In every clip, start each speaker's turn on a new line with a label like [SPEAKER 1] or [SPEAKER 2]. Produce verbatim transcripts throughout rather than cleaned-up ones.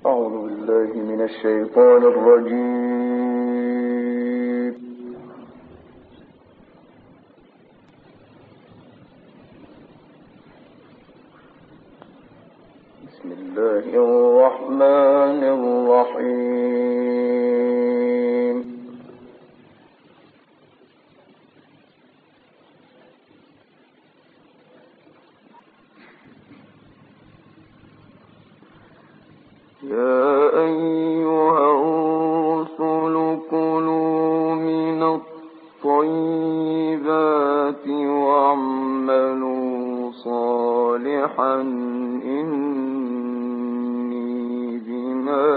[SPEAKER 1] أعوذ بالله من الشيطان الرجيم. بسم الله الرحمن الرحيم. يا أيها الرسل كلوا من الطيبات واعملوا صالحا إني بما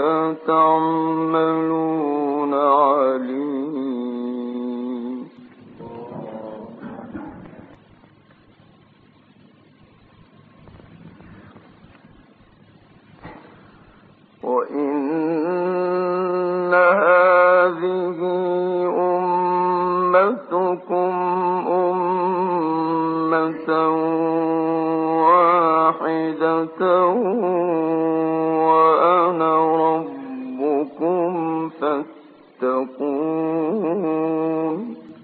[SPEAKER 1] تعملون عليم. وإن هذه أمتكم أمة واحدة وأنا ربكم فاتقون.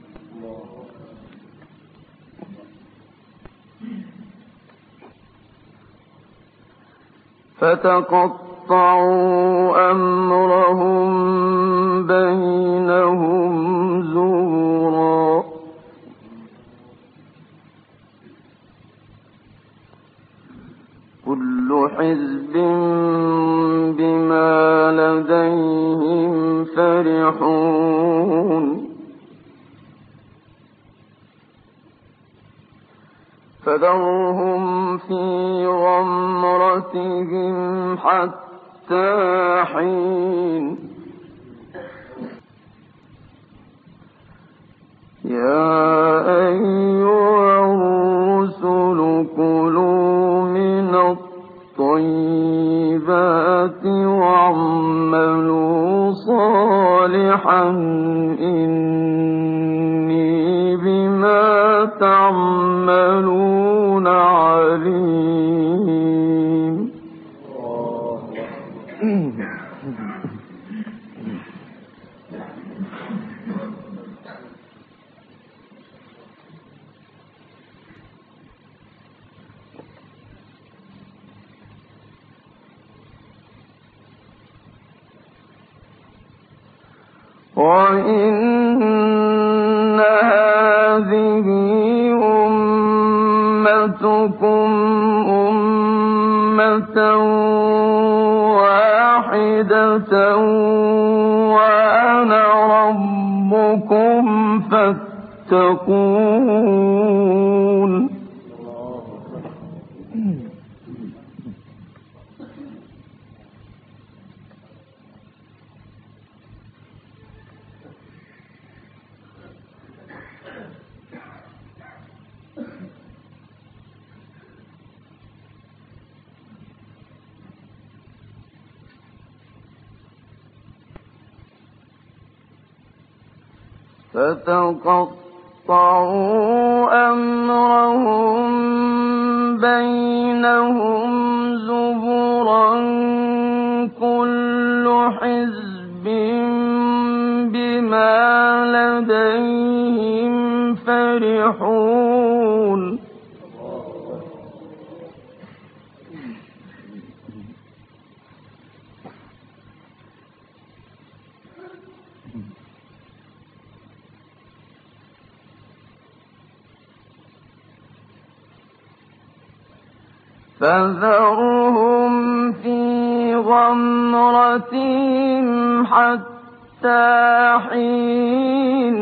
[SPEAKER 1] فتقطعوا أمرهم بينهم زبرا كل حزب بما لديهم فرحون. فذرهم في غمرتهم حتى حين. يا أيها الرسل كلوا من الطيبات واعملوا صالحا إني بما تعملون عليم. وإن هذه أمتكم أمة واحدة وأنا ربكم فاتقون. فتقطعوا أمرهم بينهم زبرا كل حزب بما لديهم فرحون. فذرهم في غمرتهم حتى حين.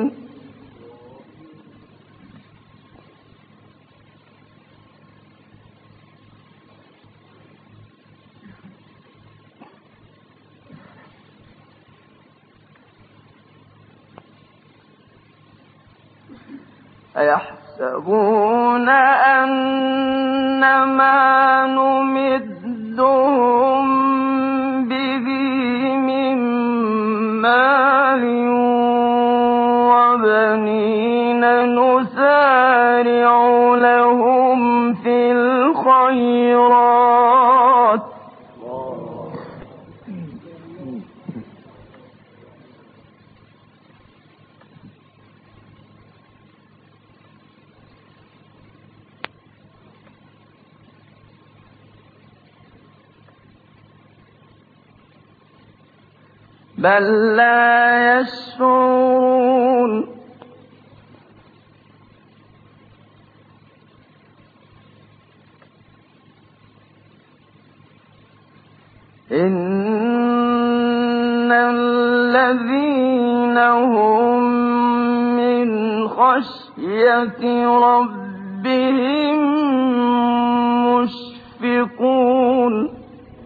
[SPEAKER 1] أيحسبون أنما نمدهم به من مال وبنين نسارع لهم في الخيرات بل لا يشعرون إن الذين هم من خشية ربهم مشفقون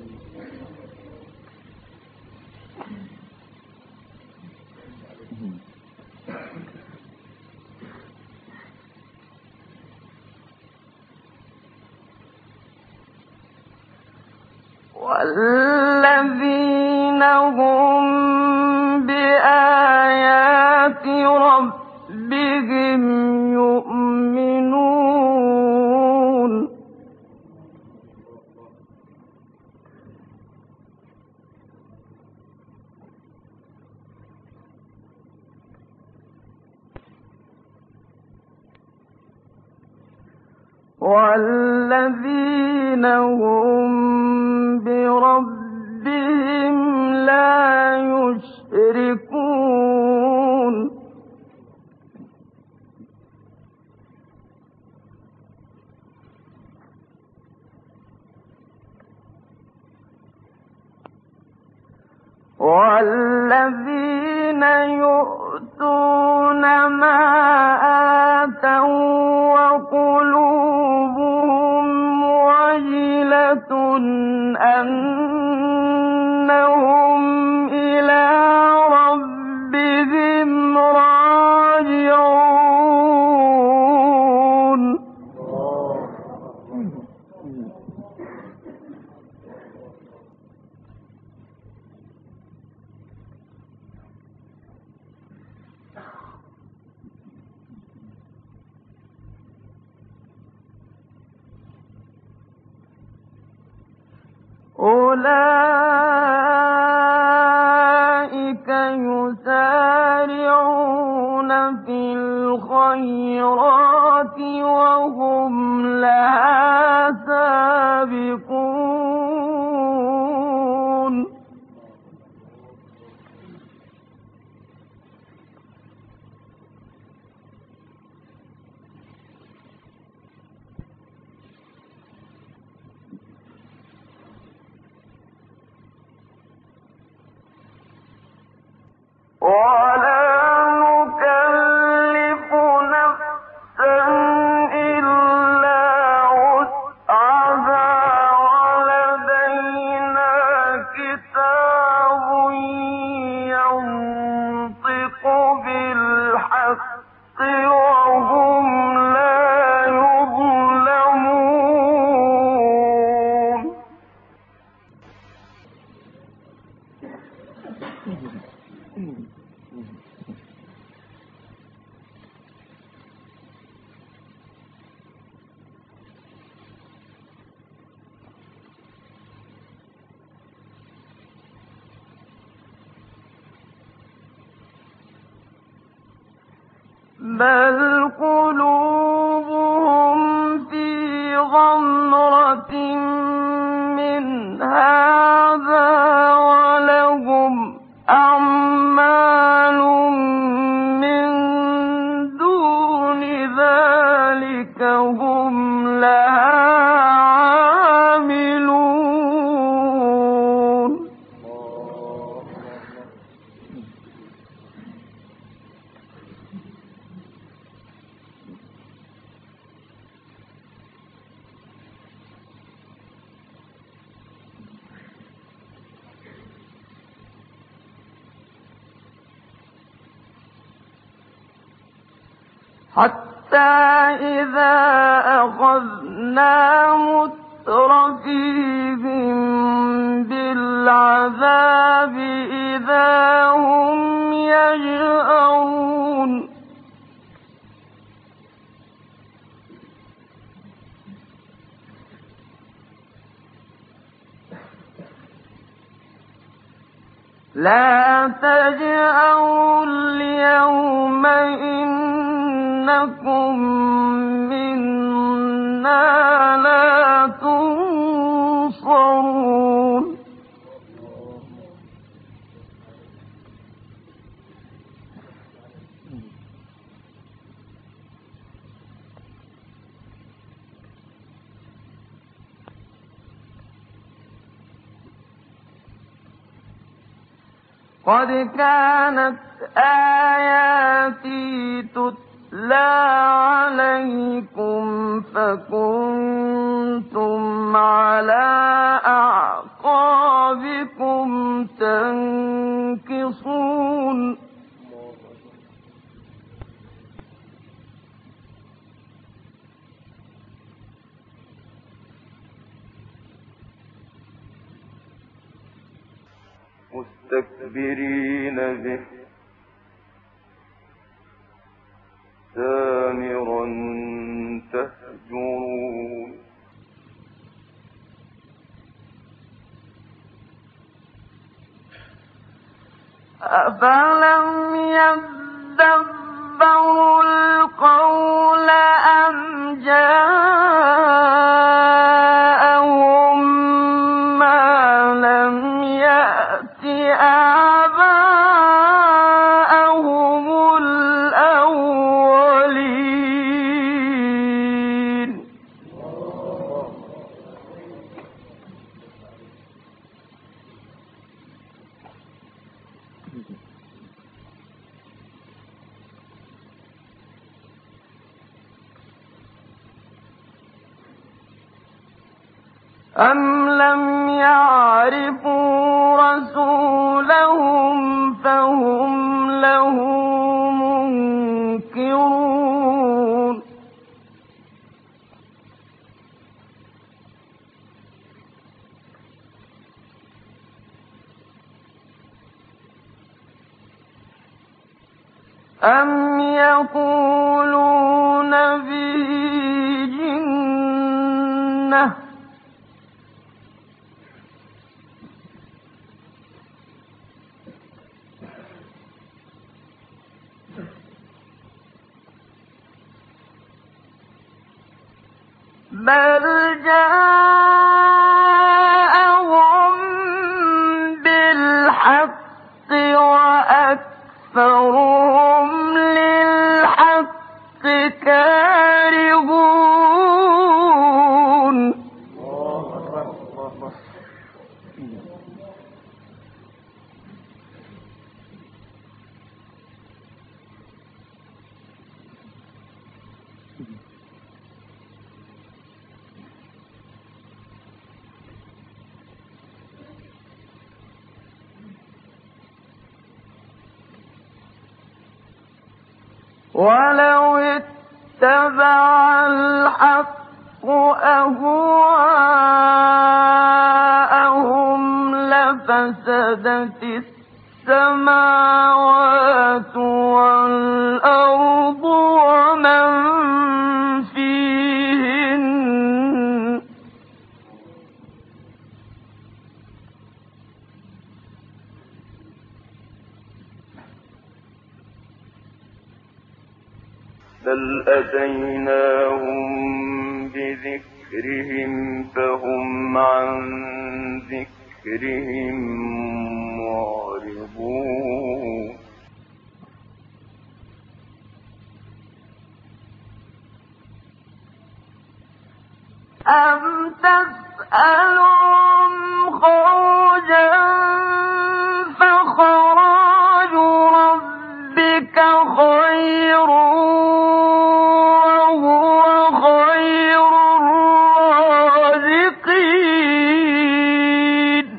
[SPEAKER 1] والذين هم بآيات ربهم يؤمنون والذين هم بربهم لا يشركون والذين يؤتون ما آتوا وقلوبهم وجلة أنهم إلى ربهم راجعون أولئك يسارعون في الخيرات وهم لها سابقون ولا نكلف نفسا إلا وسعها ولدينا كتاب ينطق بالحق وهم لا يظلمون بل قلوبهم في غمرة من هذا ولهم أعمال من دون ذلك هم لها عاملون حتى إذا أخذنا مترفيهم بالعذاب إذا هم يجأرون لا تجأروا اليوم إنكم منا لا تنصرون قد كانت آياتي تتلى عليكم فكنتم على أعقابكم تنكصون
[SPEAKER 2] مستكبرين به سامرا تهجرون
[SPEAKER 1] أفلم يدبروا القول أم جاءهم ما لم يأت آباءهم الأولين أم لم يعرفوا رسولهم فهم له منكرون أم يقولون به جنة بل جاءهم بالحق وأكثرهم للحق كارهون ولو اتبع الحق أهواءهم لفسدت السماوات والأرض ومن فيهن
[SPEAKER 2] بل أتيناهم بذكرهم فهم عن ذكرهم معرضون
[SPEAKER 1] أم تسألهم خرجا فخراج ربك خير وهو خير الرازقين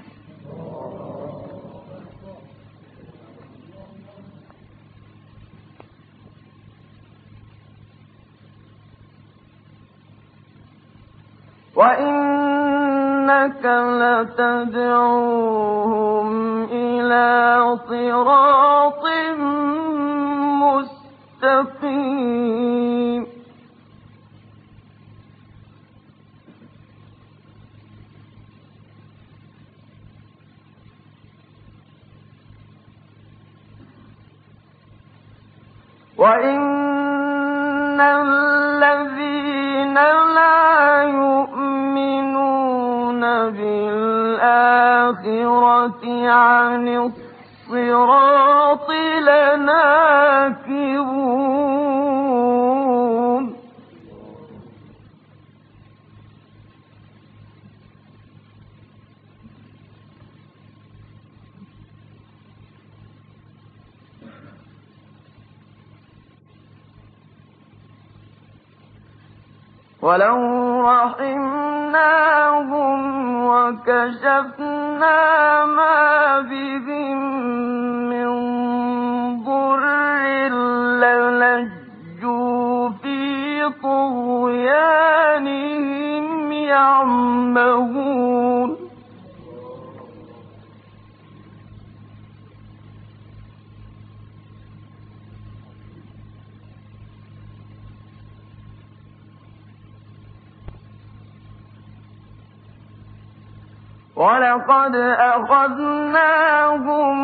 [SPEAKER 1] وإنك لتدعوهم إلى صراط مستقيم وإن الذين لا يؤمنون بالآخرة عن الصراط لناكبون ولو رحمناهم وكشفنا ما بهم من ضر للجوا في طغيانهم يعمهون ولقد أخذناهم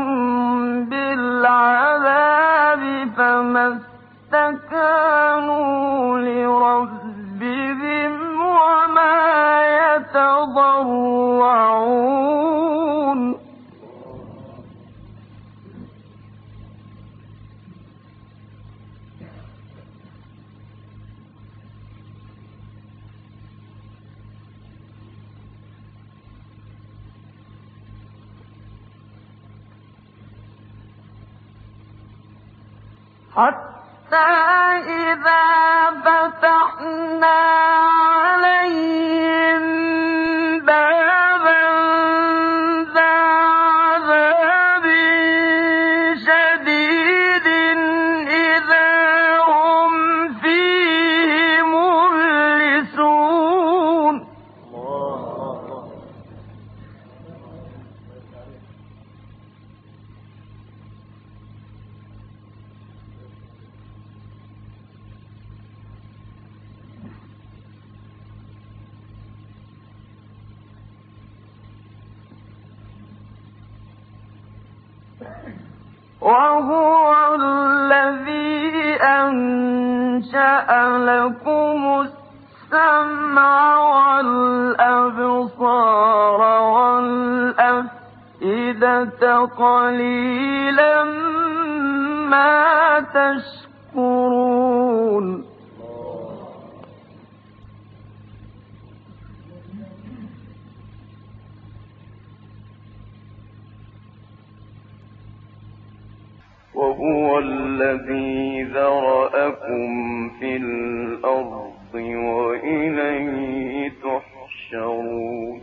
[SPEAKER 1] بالعذاب فما استكانوا لربهم وما يتضرعون حتى إذا فتحنا عليهم بابا ذا عذاب شديد إذا هم فيه مبلسون وهو الذي أنشأ لكم السمع والأبصار والأفئدة قليلا ما تشكرون
[SPEAKER 2] وهو الذي ذرأكم في الأرض وإليه تحشرون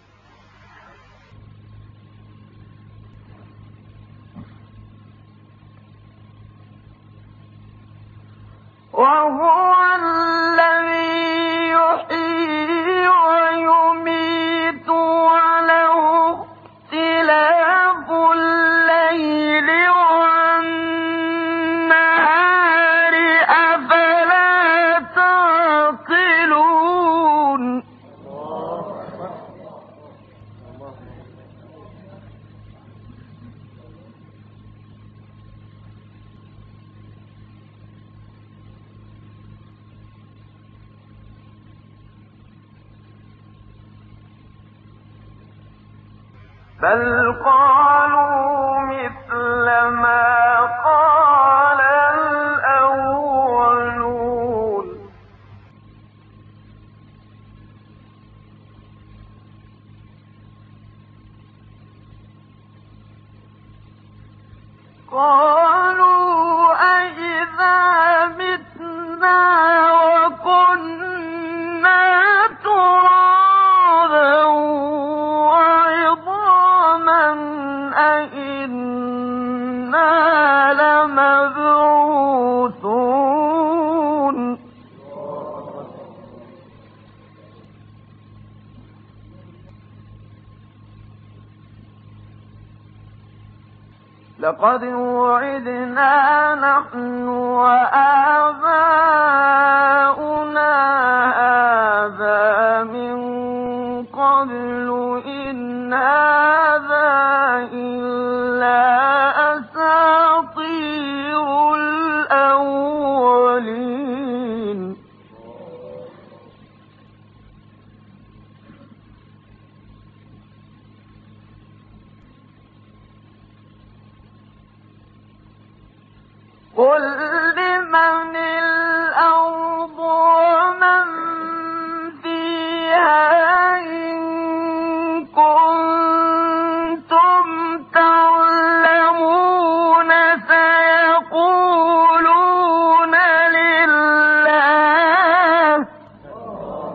[SPEAKER 1] وهو الذي يحيي ويميت وله اختلاف الليل والنهار أفلا تعقلون بل قالوا مثل ما قال الأولون قالوا أإذا متنا وكنا ترابا وعظاما أإنا لمبعوثون لقد وعدنا نحن وآباؤنا هذا من قبل إن هذا إلا أساطير الأولين قل لمن الأرض ومن فيها إن كنتم تعلمون سيقولون لله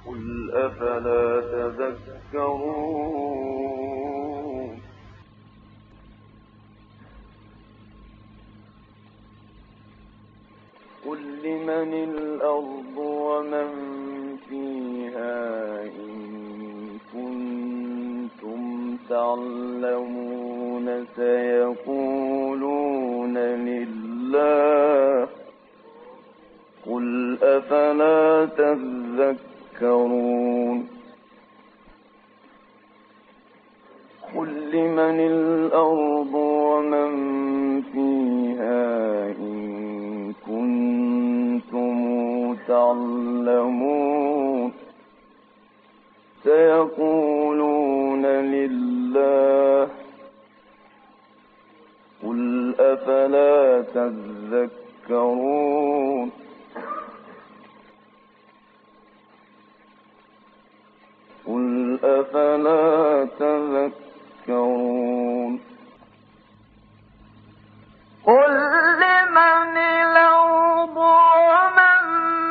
[SPEAKER 2] قل أفلا تذكرون قل لمن الأرض ومن فيها إن كنتم تعلمون سيقولون لله قل أفلا تذكرون قل لمن الأرض ومن فيها إن كنتم تعلمون سيقولون لله قل أفلا تذكرون قل أفلا تذكرون
[SPEAKER 1] قل لمن الأرض ومن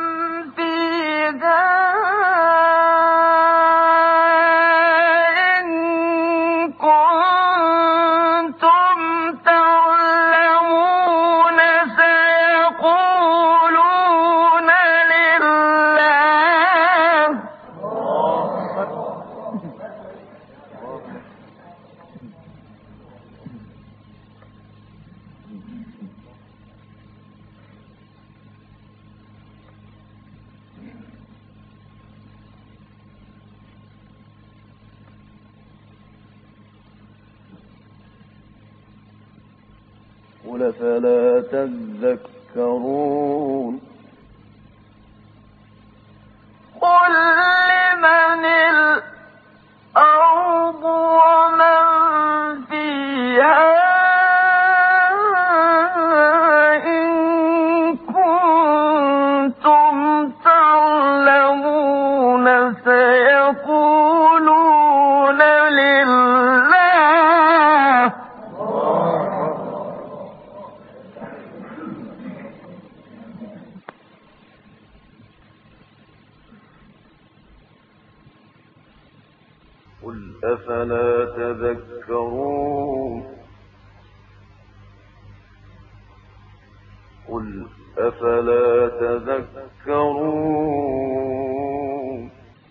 [SPEAKER 1] فيها إن كنتم تعلمون سيقولون لله
[SPEAKER 2] قل فلا تذكرون
[SPEAKER 1] قل لمن الأرض ومن فيها إن كنتم تعلمون سيقولون لله
[SPEAKER 2] قل أفلا تذكرون قل أفلا تذكرون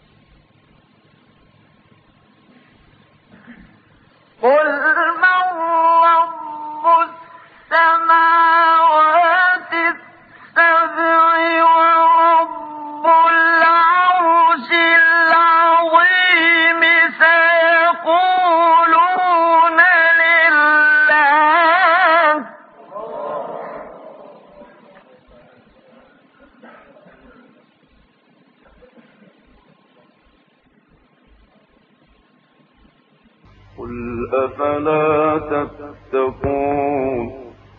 [SPEAKER 1] قل من رب السماوات السبع ورب العرش العظيم سيقولون لله
[SPEAKER 2] قل أفلا تتقون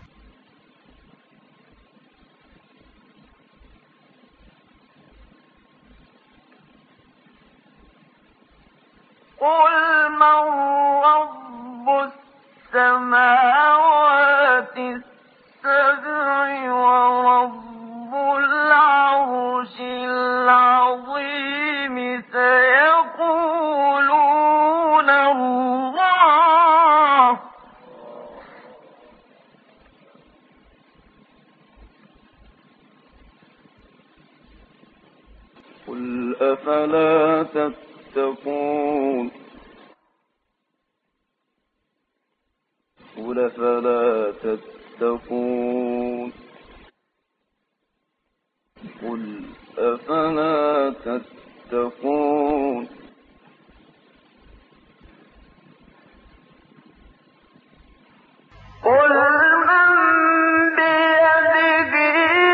[SPEAKER 1] قل من رب السماوات السبع ورب العرش العظيم سيقولون الله
[SPEAKER 2] قل أفلا تتقون قل أفلا تتقون قل أفلا تتقون
[SPEAKER 1] قل من بيده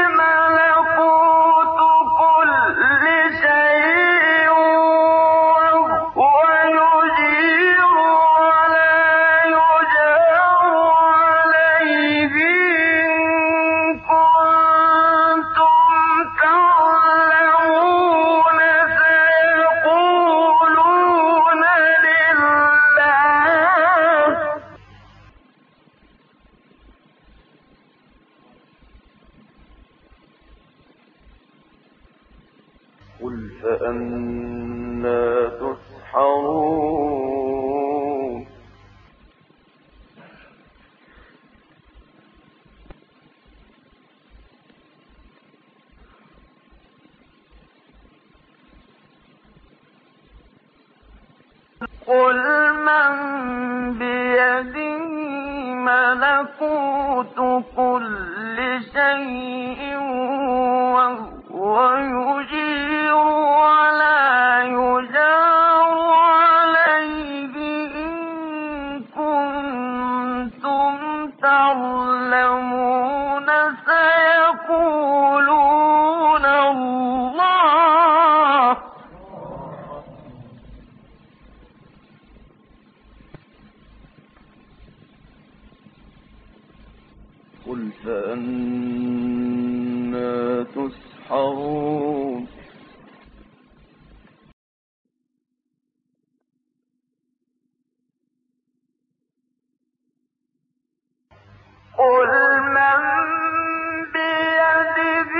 [SPEAKER 1] ملكوت كل شيء وهو يجير ولا يجار عليه إن كنتم تعلمون سيقولون
[SPEAKER 2] قل فأنى تسحرون
[SPEAKER 1] قل من بيده ملكوت كل شيء وهو يجير ولا يجار عليه إن كنتم تعلمون سيقولون الله
[SPEAKER 2] قل فأنى تسحرون
[SPEAKER 1] قل من بيده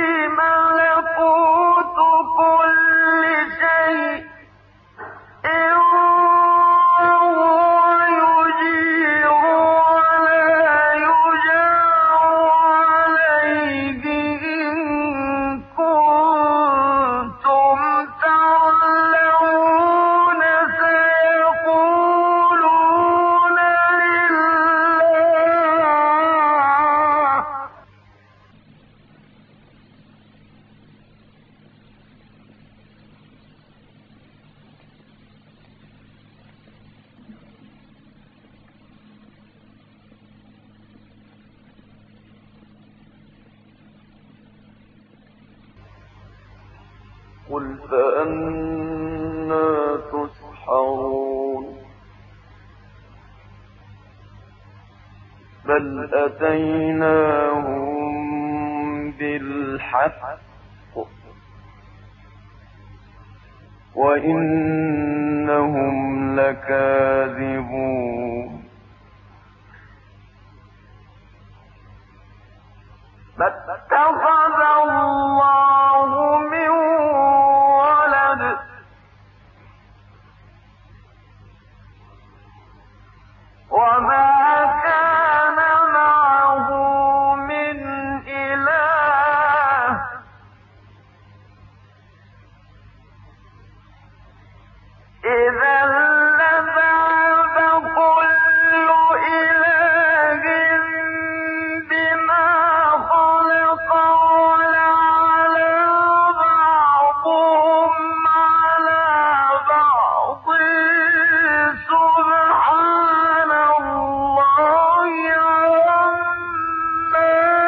[SPEAKER 1] ملكوت كل شيء وهو يجير ولا يجار عليه إن كنتم تعلمون سيقولون لله
[SPEAKER 2] قل فأنى تسحرون بل أتيناهم بالحق وإنهم لكاذبون
[SPEAKER 1] فاتخذ الله من ولد وما كان معه من إله إذا لذهب كل إله بما خلق ولعلى بعضهم على بعض سبحان الله عما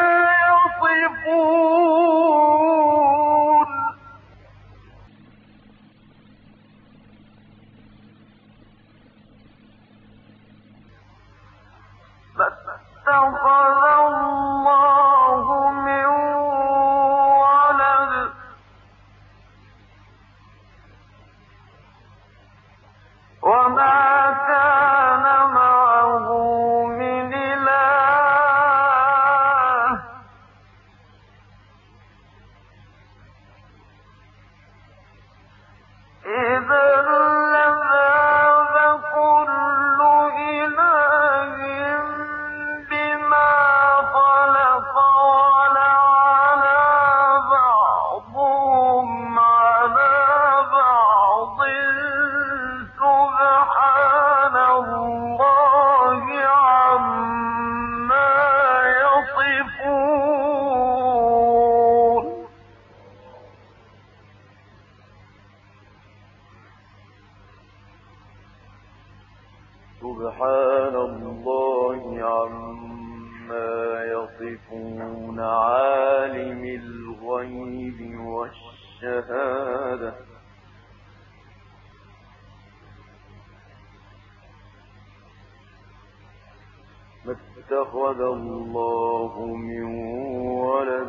[SPEAKER 1] يصفون فاتخذ الله من ولد وما كان معه من إله إذا لذهب كل إله بما خلق ولعلى بعضهم على بعض سبحان الله عما يصفون
[SPEAKER 2] سبحان الله عما يصفون عالم الغيب والشهادة ما اتخذ الله من ولد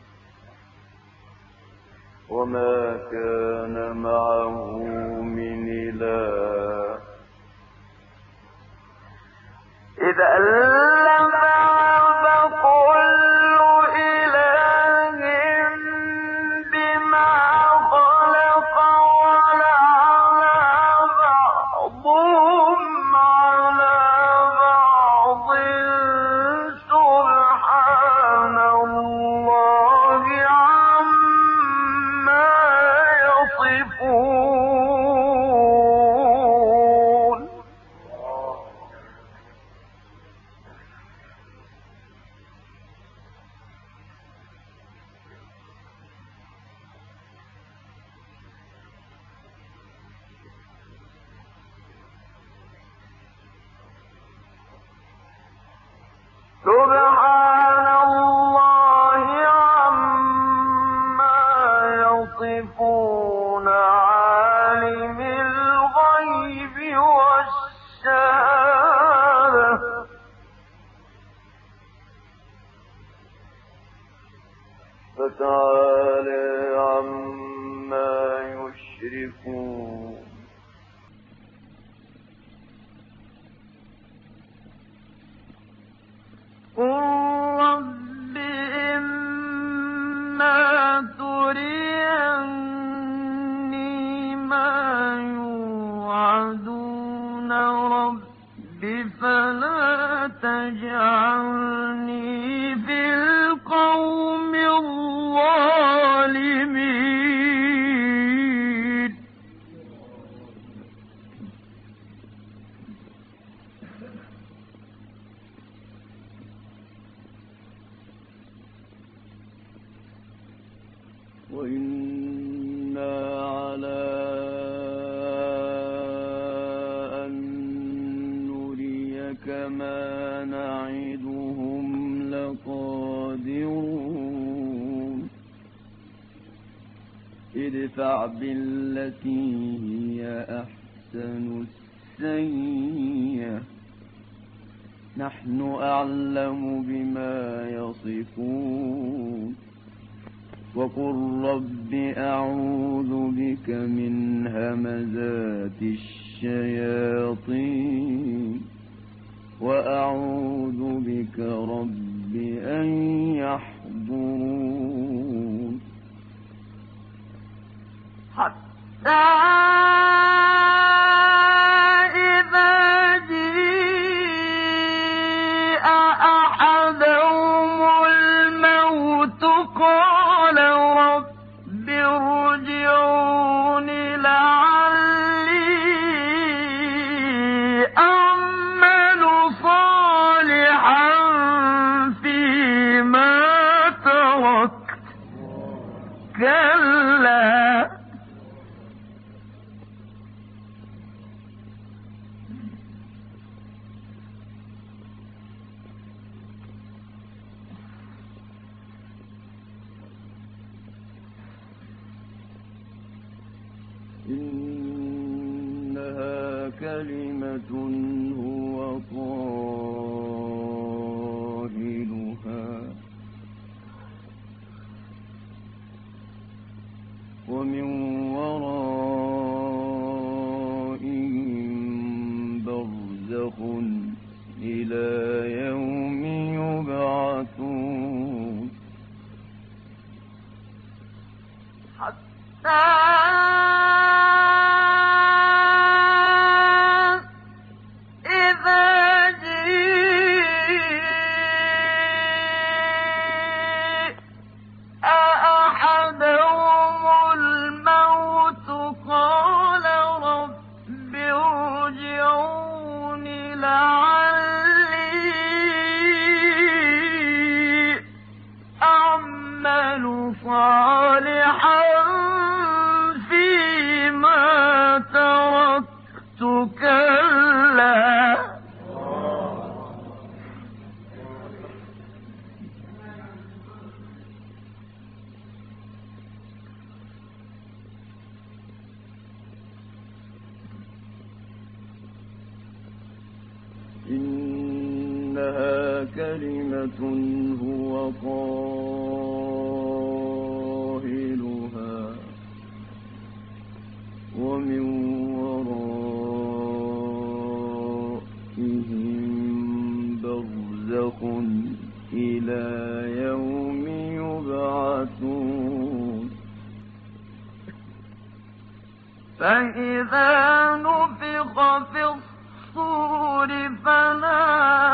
[SPEAKER 2] وما كان معه من إله
[SPEAKER 1] إذا لذهب كل إله بما خلق سبحان الله عما يصفون عالم الغيب والشهادة
[SPEAKER 2] فتعالى عما يشركون
[SPEAKER 1] قل رب إما تريني ما يوعدون رب فلا تجعلني في القوم الظالمين
[SPEAKER 2] وإنا على أن نريك ما نعدهم لقادرون ادفع بالتي هي أحسن السيئة نحن أعلم بما يصفون وقل رب أعوذ بك من همزات الشياطين وأعوذ بك رب أن يحضرون
[SPEAKER 1] حتى إذا جيء أحدهم الموت قال رب ارجعون لعلي أعمل صالحا فيما تركت كلا
[SPEAKER 2] إنها كلمة هو قائلها ومن ورائهم برزخ إلى يوم يبعثون
[SPEAKER 1] حتى صالحا فيما تركت كلا
[SPEAKER 2] إنها كلمة هو قائلها ومن ورائهم برزخ إلى يوم يبعثون
[SPEAKER 1] فإذا نفخ في الصور فلا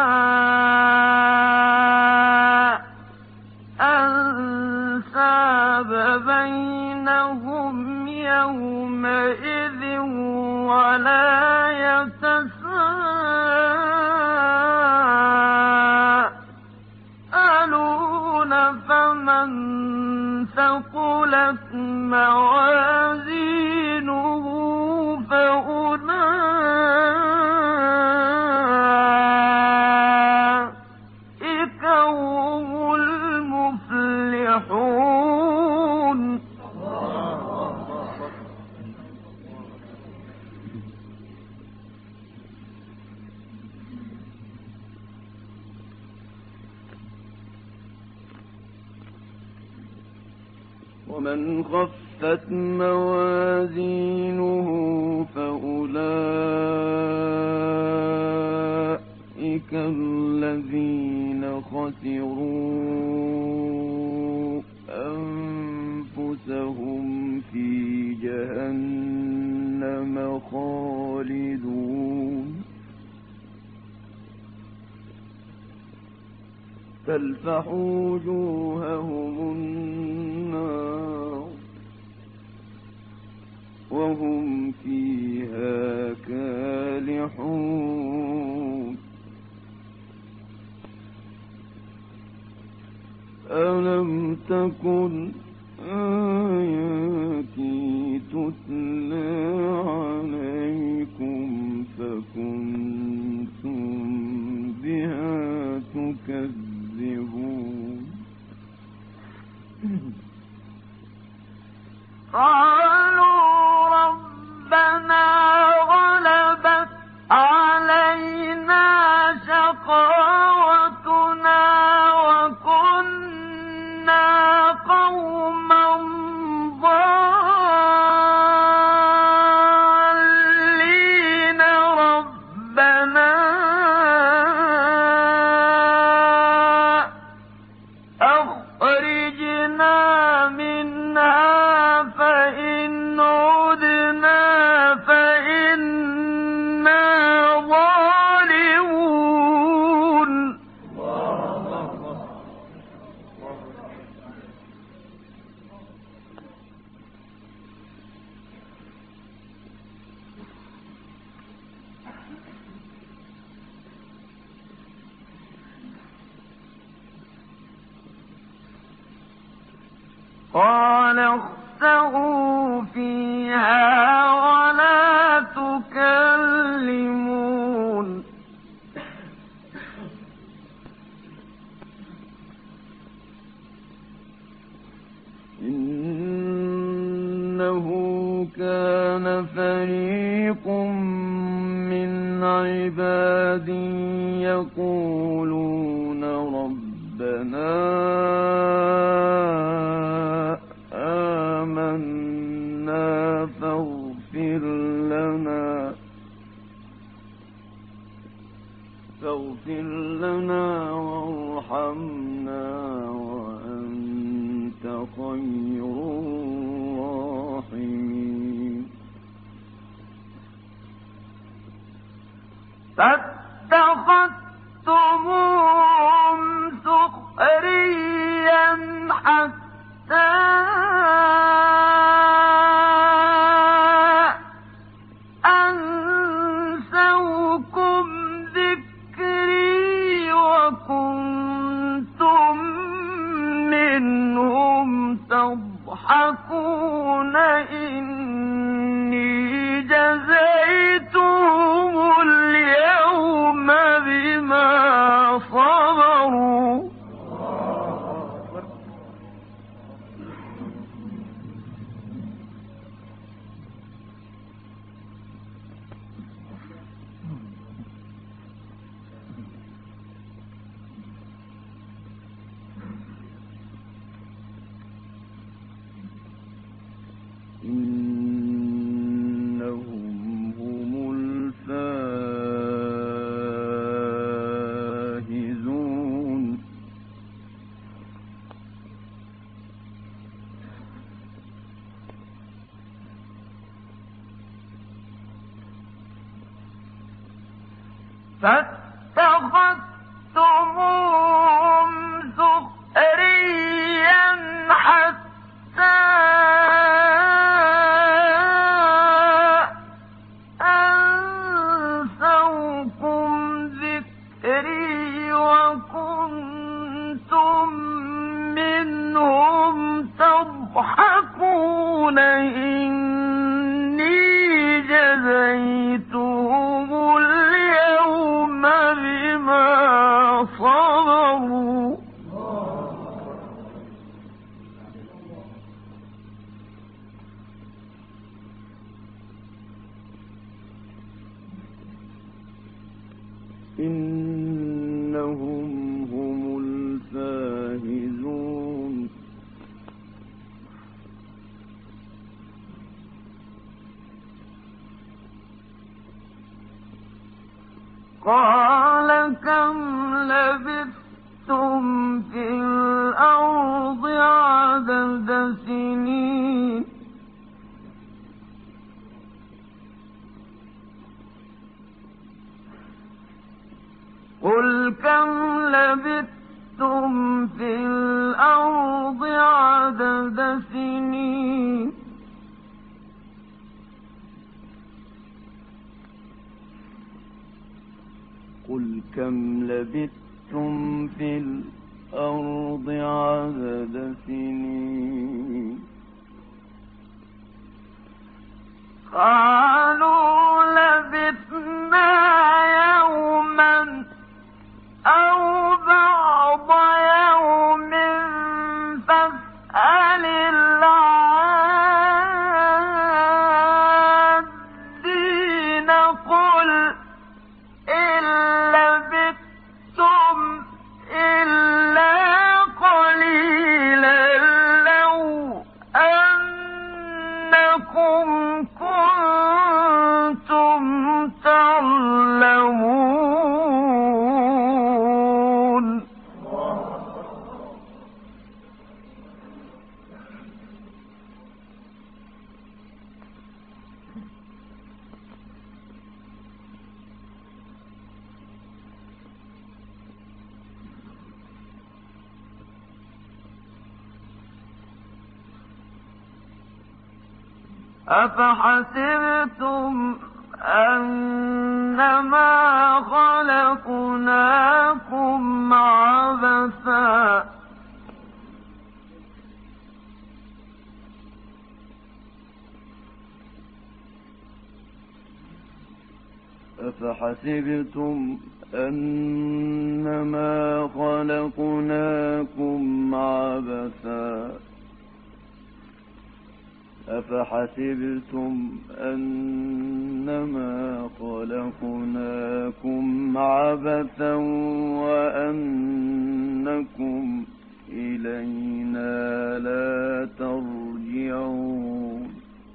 [SPEAKER 1] أنساب بينهم يومئذ ولا يتساءلون فمن ثقلت موازينه فأولئك يفلحون
[SPEAKER 2] ومن خفت موازينه فأولئك الذين خسروا أنفسهم في جهنم خالدون تلفح وجوههم النار وهم فيها كالحون ألم تكن آياتي تتلى عليكم فكنتم بها تكذبون
[SPEAKER 1] قالوا ربنا غلبت علينا شقاوتنا وكنا قوما ضالين ربنا أخرجنا منها فإن عدنا فإنا ظالمون قال اخسئوا فيها ولا تكلمون
[SPEAKER 2] إنه كان فريق من عبادي يقولون ربنا آمنا فاغفر لنا فاغفر لنا وارحمنا وأنت خير الراحمين
[SPEAKER 1] فاتخذتموهم سخريا حتى أنسوكم ذكري وكنتم منهم تضحكون إني جزيتهم اليوم بما صبروا
[SPEAKER 2] إنهم هم الفائزون
[SPEAKER 1] فاتخذتموهم سخريا حتى أنسوكم ذكري وكنتم منهم تضحكون إني جزيتهم اليوم بما صبروا كم لبثتم في الأرض عدد سنين قل كم لبثتم في الأرض عدد سنين
[SPEAKER 2] قل كم لبثتم في الأرض عدد سنين
[SPEAKER 1] قالوا لبثنا يوما أو بعض يوم فاسأل العادين قل إن لبثتم إلا قليلا لو أنكم كنتم تعلمون أفحسبتم أنما خلقناكم عبثا
[SPEAKER 2] أفحسبتم أنما خلقناكم عبثا أفحسبتم أنما خلقناكم عبثا وأنكم إلينا لا ترجعون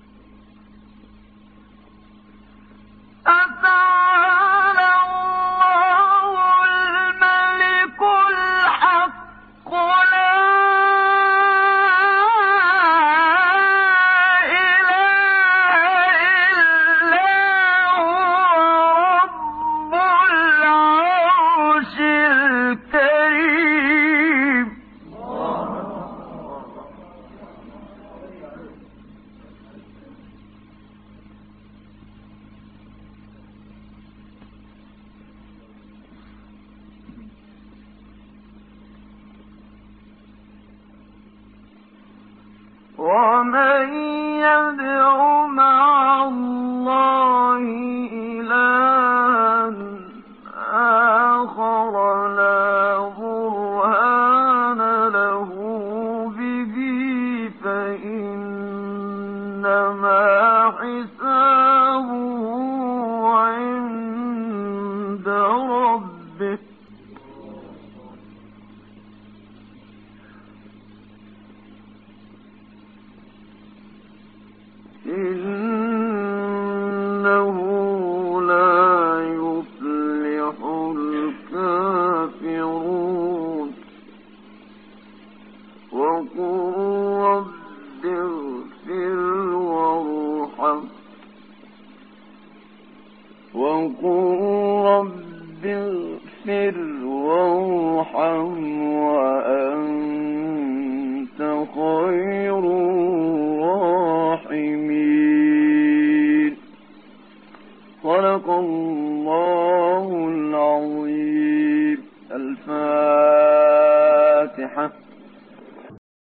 [SPEAKER 1] أتعالى الله الملك الحق لا ومن يدع مع الله إلها آخر لا برهان له به فإنما حسابه عند ربه إنه لا يفلح الكافرون وقل رب اغفر وارحم وقل رب اغفر وارحم وأنت خير الراحمين صدق الله العظيم. الفاتحة.